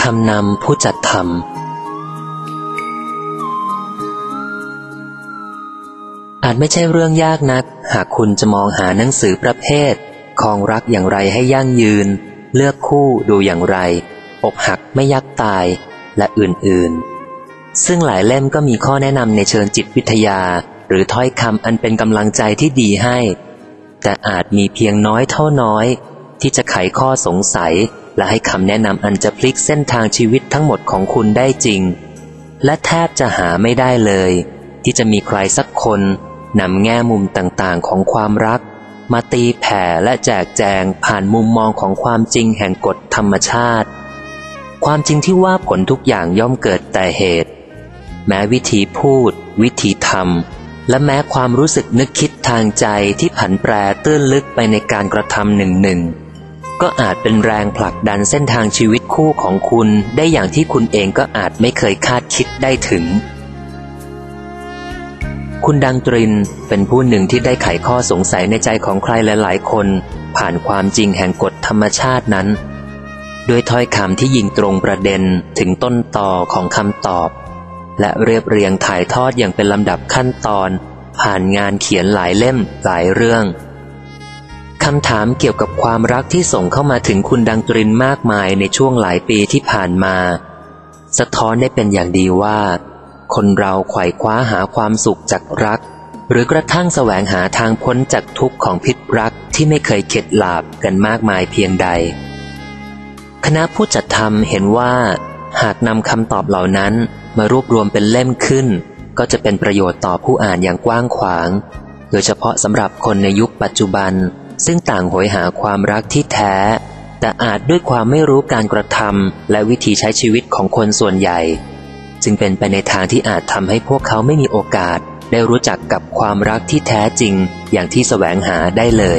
ำนำผู้จัดทำอาจไม่ใช่เรื่องยากนักหากคุณจะมองหาหนังสือประเภทครองรักอย่างไรให้ยั่งยืนเลือกคู่ดูอย่างไรอกหักไม่ยักตายและอื่นๆซึ่งหลายเล่มก็มีข้อแนะนำในเชิงจิตวิทยาหรือถ้อยคำอันเป็นกำลังใจที่ดีให้แต่อาจมีเพียงน้อยเท่าน้อยที่จะไขข้อสงสัยและให้คำแนะนำอันจะพลิกเส้นทางชีวิตทั้งหมดของคุณได้จริงและแทบจะหาไม่ได้เลยที่จะมีใครสักคนนำแง่มุมต่างๆของความรักมาตีแผ่และแจกแจงผ่านมุมมองของความจริงแห่งกฎธรรมชาติความจริงที่ว่าผลทุกอย่างย่อมเกิดแต่เหตุแม้วิธีพูดวิธีทำและแม้ความรู้สึกนึกคิดทางใจที่ผันแปรตื้นลึกไปในการกระทำหนึ่งก็อาจเป็นแรงผลักดันเส้นทางชีวิตคู่ของคุณได้อย่างที่คุณเองก็อาจไม่เคยคาดคิดได้ถึงคุณดังตรินเป็นผู้หนึ่งที่ได้ไขข้อสงสัยในใจของใครหลายๆคนผ่านความจริงแห่งกฎธรรมชาตินั้นด้วยถ้อยคำที่ยิงตรงประเด็นถึงต้นตอของคำตอบและเรียบเรียงถ่ายทอดอย่างเป็นลำดับขั้นตอนผ่านงานเขียนหลายเล่มหลายเรื่องคำถามเกี่ยวกับความรักที่ส่งเข้ามาถึงคุณดังตรินมากมายในช่วงหลายปีที่ผ่านมาสะท้อนได้เป็นอย่างดีว่าคนเราไขว่คว้าหาความสุขจากรักหรือกระทั่งแสวงหาทางพ้นจากทุกข์ของพิษรักที่ไม่เคยเข็ดหลาบกันมากมายเพียงใดคณะผู้จัดทำเห็นว่าหากนำคำตอบเหล่านั้นมารวบรวมเป็นเล่มขึ้นก็จะเป็นประโยชน์ต่อผู้อ่านอย่างกว้างขวางโดยเฉพาะสำหรับคนในยุคปัจจุบันซึ่งต่างโหยหาความรักที่แท้แต่อาจด้วยความไม่รู้การกระทำและวิธีใช้ชีวิตของคนส่วนใหญ่จึงเป็นไปในทางที่อาจทำให้พวกเขาไม่มีโอกาสได้รู้จักกับความรักที่แท้จริงอย่างที่แสวงหาได้เลย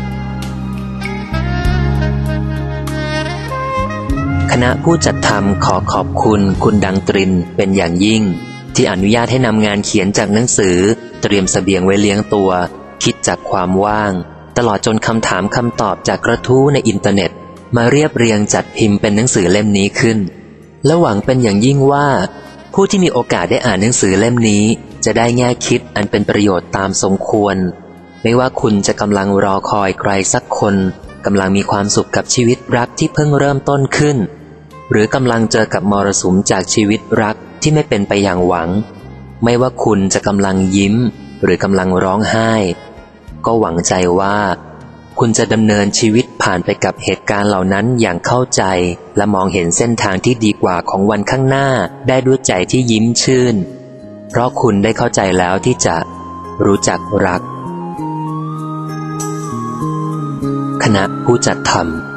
คณะผู้จัดทำขอขอบคุณคุณดังตรินเป็นอย่างยิ่งที่อนุญาตให้นำงานเขียนจากหนังสือเตรียมเสบียงไว้เลี้ยงตัวคิดจากความว่างตลอดจนคำถามคำตอบจากกระทู้ในอินเทอร์เน็ตมาเรียบเรียงจัดพิมพ์เป็นหนังสือเล่มนี้ขึ้นและหวังเป็นอย่างยิ่งว่าผู้ที่มีโอกาสได้อ่านหนังสือเล่มนี้จะได้แง่คิดอันเป็นประโยชน์ตามสมควรไม่ว่าคุณจะกำลังรอคอยใครสักคนกำลังมีความสุขกับชีวิตรักที่เพิ่งเริ่มต้นขึ้นหรือกำลังเจอกับมรสุมจากชีวิตรักที่ไม่เป็นไปอย่างหวังไม่ว่าคุณจะกำลังยิ้มหรือกำลังร้องไห้ก็หวังใจว่าคุณจะดำเนินชีวิตผ่านไปกับเหตุการณ์เหล่านั้นอย่างเข้าใจและมองเห็นเส้นทางที่ดีกว่าของวันข้างหน้าได้ด้วยใจที่ยิ้มชื่นเพราะคุณได้เข้าใจแล้วที่จะรู้จักรักคณะผู้จัดทำ